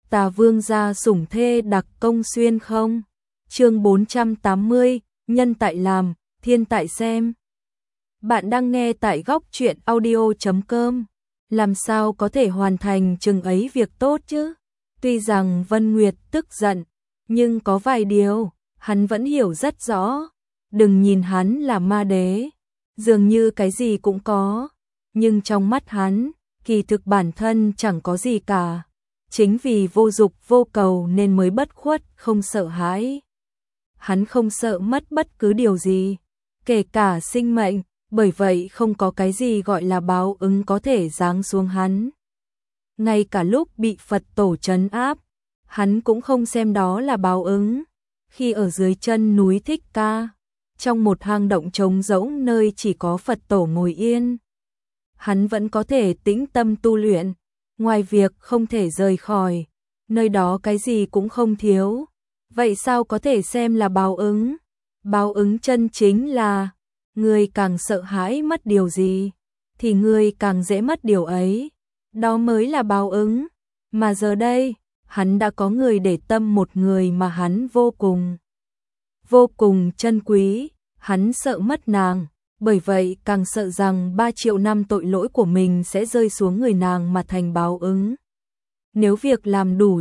Tà Vương gia sủng thê đặc công xuyên không? Chương 480, nhân tại làm, thiên tại xem. Bạn đang nghe tại góc truyện audio.com. Làm sao có thể hoàn thành chừng ấy việc tốt chứ? Tuy rằng Vân Nguyệt tức giận, nhưng có vài điều hắn vẫn hiểu rất rõ. Đừng nhìn hắn là ma đế, dường như cái gì cũng có, nhưng trong mắt hắn, kỳ thực bản thân chẳng có gì cả. Chính vì vô dục vô cầu nên mới bất khuất, không sợ hãi. Hắn không sợ mất bất cứ điều gì, kể cả sinh mệnh, bởi vậy không có cái gì gọi là báo ứng có thể giáng xuống hắn. Ngay cả lúc bị Phật tổ trấn áp, hắn cũng không xem đó là báo ứng. Khi ở dưới chân núi Thích Ca, trong một hang động trống rỗng nơi chỉ có Phật tổ ngồi yên, hắn vẫn có thể tĩnh tâm tu luyện. Ngoài việc không thể rời khỏi, nơi đó cái gì cũng không thiếu. Vậy sao có thể xem là báo ứng? Báo ứng chân chính là, người càng sợ hãi mất điều gì, thì người càng dễ mất điều ấy. Đó mới là báo ứng. Mà giờ đây, hắn đã có người để tâm, một người mà hắn vô cùng trân quý. Hắn sợ mất nàng, bởi vậy càng sợ rằng 3 triệu năm tội lỗi của mình sẽ rơi xuống người nàng mà thành báo ứng. Nếu việc làm đủ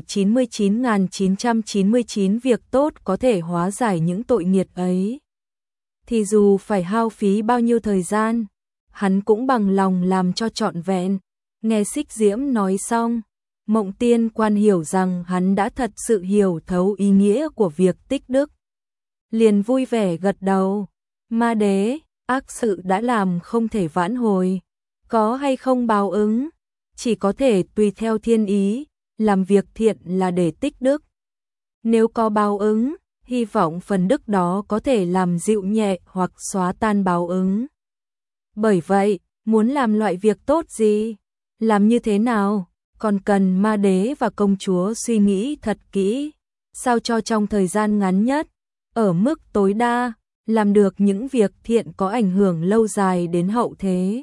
99.999 việc tốt có thể hóa giải những tội nghiệt ấy, thì dù phải hao phí bao nhiêu thời gian, hắn cũng bằng lòng làm cho trọn vẹn. Nghe Xích Diễm nói xong, Mộng Tiên Quan hiểu rằng hắn đã thật sự hiểu thấu ý nghĩa của việc tích đức. Liền vui vẻ gật đầu. Ma đế, ác sự đã làm không thể vãn hồi, có hay không báo ứng, chỉ có thể tùy theo thiên ý. Làm việc thiện là để tích đức. Nếu có báo ứng, hy vọng phần đức đó có thể làm dịu nhẹ hoặc xóa tan báo ứng. Bởi vậy, muốn làm loại việc tốt gì, làm như thế nào, còn cần ma đế và công chúa suy nghĩ thật kỹ, sao cho trong thời gian ngắn nhất, ở mức tối đa, làm được những việc thiện có ảnh hưởng lâu dài đến hậu thế.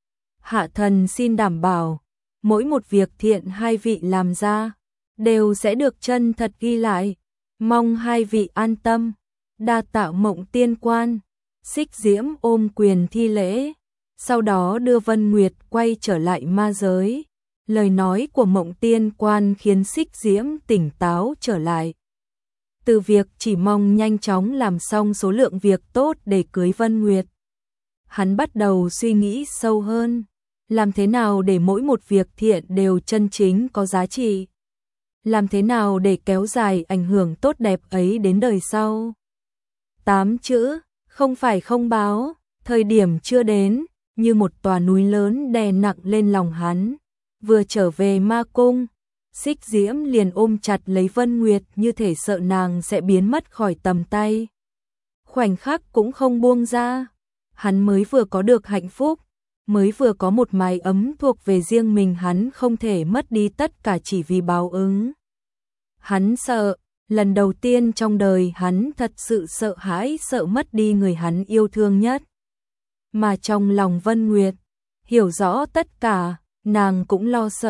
Hạ thần xin đảm bảo, mỗi một việc thiện hai vị làm ra, đều sẽ được chân thật ghi lại. Mong hai vị an tâm. Đa tạ Mộng Tiên Quan. Xích Diễm ôm quyền thi lễ, sau đó đưa Vân Nguyệt quay trở lại ma giới. Lời nói của Mộng Tiên Quan khiến Xích Diễm tỉnh táo trở lại. Từ việc chỉ mong nhanh chóng làm xong số lượng việc tốt để cưới Vân Nguyệt, hắn bắt đầu suy nghĩ sâu hơn. Làm thế nào để mỗi một việc thiện đều chân chính có giá trị? Làm thế nào để kéo dài ảnh hưởng tốt đẹp ấy đến đời sau? 8 chữ, không phải không báo, thời điểm chưa đến, như một tòa núi lớn đè nặng lên lòng hắn. Vừa trở về ma cung, Xích Diễm liền ôm chặt lấy Vân Nguyệt như thể sợ nàng sẽ biến mất khỏi tầm tay. Khoảnh khắc cũng không buông ra, hắn mới vừa có được hạnh phúc, mới vừa có một mái ấm thuộc về riêng mình, hắn không thể mất đi tất cả chỉ vì báo ứng. Hắn sợ, lần đầu tiên trong đời hắn thật sự sợ hãi, sợ mất đi người hắn yêu thương nhất. Mà trong lòng Vân Nguyệt, hiểu rõ tất cả, nàng cũng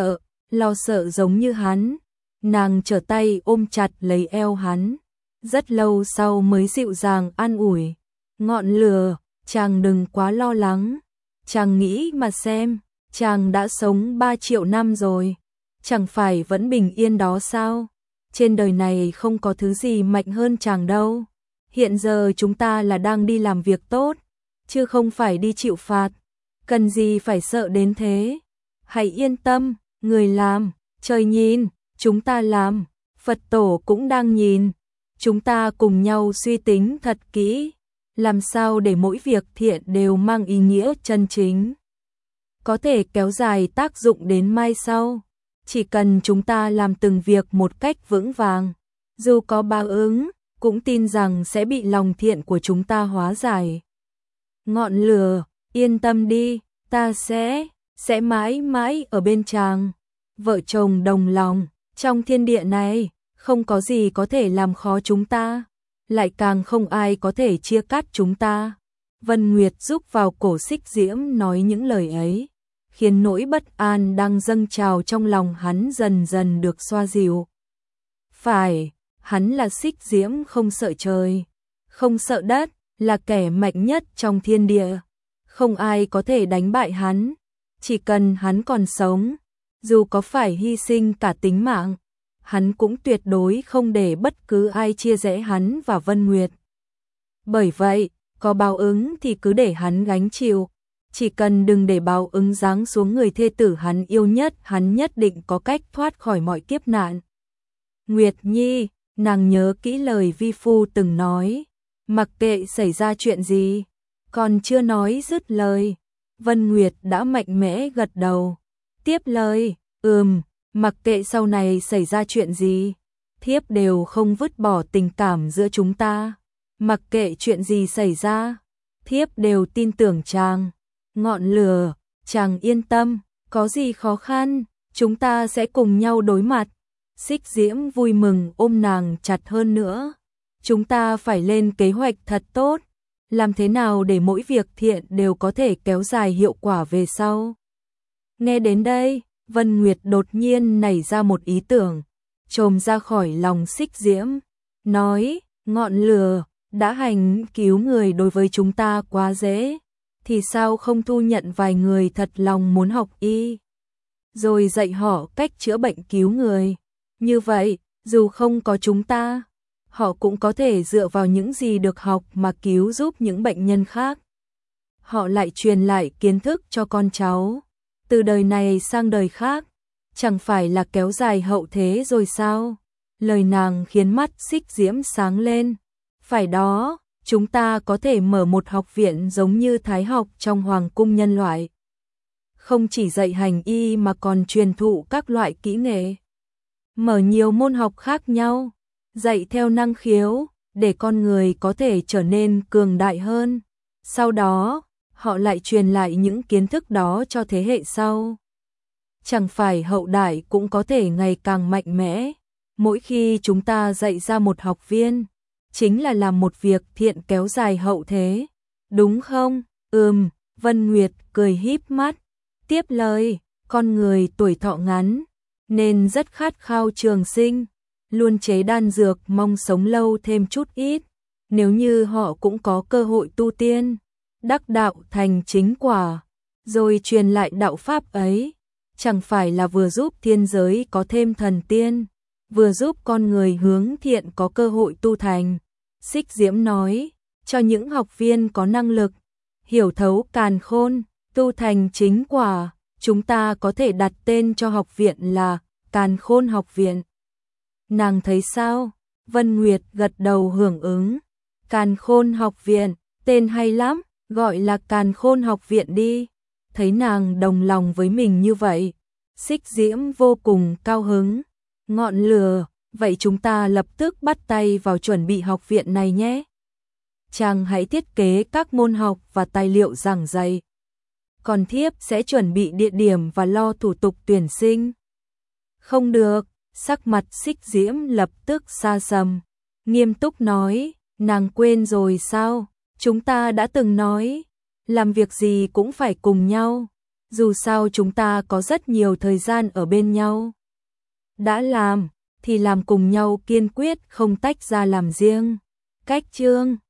lo sợ giống như hắn. Nàng trở tay ôm chặt lấy eo hắn, rất lâu sau mới dịu dàng an ủi. Ngọn lửa, chàng đừng quá lo lắng. Chàng nghĩ mà xem, chàng đã sống 3 triệu năm rồi, chẳng phải vẫn bình yên đó sao? Trên đời này không có thứ gì mạnh hơn chàng đâu. Hiện giờ chúng ta là đang đi làm việc tốt, chứ không phải đi chịu phạt. Cần gì phải sợ đến thế? Hãy yên tâm, người làm, trời nhìn, chúng ta làm, Phật tổ cũng đang nhìn. Chúng ta cùng nhau suy tính thật kỹ, làm sao để mỗi việc thiện đều mang ý nghĩa chân chính, có thể kéo dài tác dụng đến mai sau. Chỉ cần chúng ta làm từng việc một cách vững vàng, dù có báo ứng, cũng tin rằng sẽ bị lòng thiện của chúng ta hóa giải. Ngọn lửa, yên tâm đi, ta sẽ mãi mãi ở bên chàng. Vợ chồng đồng lòng, trong thiên địa này, không có gì có thể làm khó chúng ta, lại càng không ai có thể chia cắt chúng ta. Vân Nguyệt giúp vào cổ Xích Diễm nói những lời ấy, khiến nỗi bất an đang dâng trào trong lòng hắn dần dần được xoa dịu. Phải, hắn là Xích Diễm không sợ trời, không sợ đất, là kẻ mạnh nhất trong thiên địa. Không ai có thể đánh bại hắn, chỉ cần hắn còn sống, dù có phải hy sinh cả tính mạng, hắn cũng tuyệt đối không để bất cứ ai chia rẽ hắn và Vân Nguyệt. Bởi vậy, có báo ứng thì cứ để hắn gánh chịu, chỉ cần đừng để báo ứng giáng xuống người thê tử hắn yêu nhất, hắn nhất định có cách thoát khỏi mọi kiếp nạn. Nguyệt Nhi, nàng nhớ kỹ lời vi phu từng nói, mặc kệ xảy ra chuyện gì, còn chưa nói dứt lời, Vân Nguyệt đã mạnh mẽ gật đầu, tiếp lời, mặc kệ sau này xảy ra chuyện gì, thiếp đều không vứt bỏ tình cảm giữa chúng ta, mặc kệ chuyện gì xảy ra, thiếp đều tin tưởng chàng, ngọn lửa, chàng yên tâm, có gì khó khăn, chúng ta sẽ cùng nhau đối mặt. Xích Diễm vui mừng ôm nàng chặt hơn nữa. Chúng ta phải lên kế hoạch thật tốt, làm thế nào để mỗi việc thiện đều có thể kéo dài hiệu quả về sau. Nghe đến đây, Vân Nguyệt đột nhiên nảy ra một ý tưởng, trồm ra khỏi lòng Xích Diễm, nói, ngọn lửa, đã hành cứu người đối với chúng ta quá dễ, thì sao không thu nhận vài người thật lòng muốn học y, rồi dạy họ cách chữa bệnh cứu người. Như vậy, dù không có chúng ta, họ cũng có thể dựa vào những gì được học mà cứu giúp những bệnh nhân khác. Họ lại truyền lại kiến thức cho con cháu, từ đời này sang đời khác, chẳng phải là kéo dài hậu thế rồi sao? Lời nàng khiến mắt Xích Diễm sáng lên. Phải đó, chúng ta có thể mở một học viện giống như Thái học trong Hoàng cung nhân loại. Không chỉ dạy hành y mà còn truyền thụ các loại kỹ nghệ. Mở nhiều môn học khác nhau, dạy theo năng khiếu, để con người có thể trở nên cường đại hơn. Sau đó, họ lại truyền lại những kiến thức đó cho thế hệ sau. Chẳng phải hậu đại cũng có thể ngày càng mạnh mẽ. Mỗi khi chúng ta dạy ra một học viên, chính là làm một việc thiện kéo dài hậu thế. Đúng không? Vân Nguyệt cười híp mắt. Tiếp lời, con người tuổi thọ ngắn, nên rất khát khao trường sinh, luôn chế đan dược mong sống lâu thêm chút ít. Nếu như họ cũng có cơ hội tu tiên, đắc đạo thành chính quả, rồi truyền lại đạo pháp ấy, chẳng phải là vừa giúp thiên giới có thêm thần tiên, vừa giúp con người hướng thiện có cơ hội tu thành. Xích Diễm nói, cho những học viên có năng lực, hiểu thấu càn khôn, tu thành chính quả, chúng ta có thể đặt tên cho học viện là Càn Khôn Học Viện. Nàng thấy sao? Vân Nguyệt gật đầu hưởng ứng. Càn Khôn Học Viện, tên hay lắm, gọi là Càn Khôn Học Viện đi. Thấy nàng đồng lòng với mình như vậy, Xích Diễm vô cùng cao hứng. Ngọn lửa, vậy chúng ta lập tức bắt tay vào chuẩn bị học viện này nhé. Chàng hãy thiết kế các môn học và tài liệu giảng dạy. Còn thiếp sẽ chuẩn bị địa điểm và lo thủ tục tuyển sinh. Không được, sắc mặt Xích Diễm lập tức xa sầm, nghiêm túc nói, nàng quên rồi sao? Chúng ta đã từng nói, làm việc gì cũng phải cùng nhau, dù sao chúng ta có rất nhiều thời gian ở bên nhau. Đã làm, thì làm cùng nhau, kiên quyết không tách ra làm riêng. Cách chương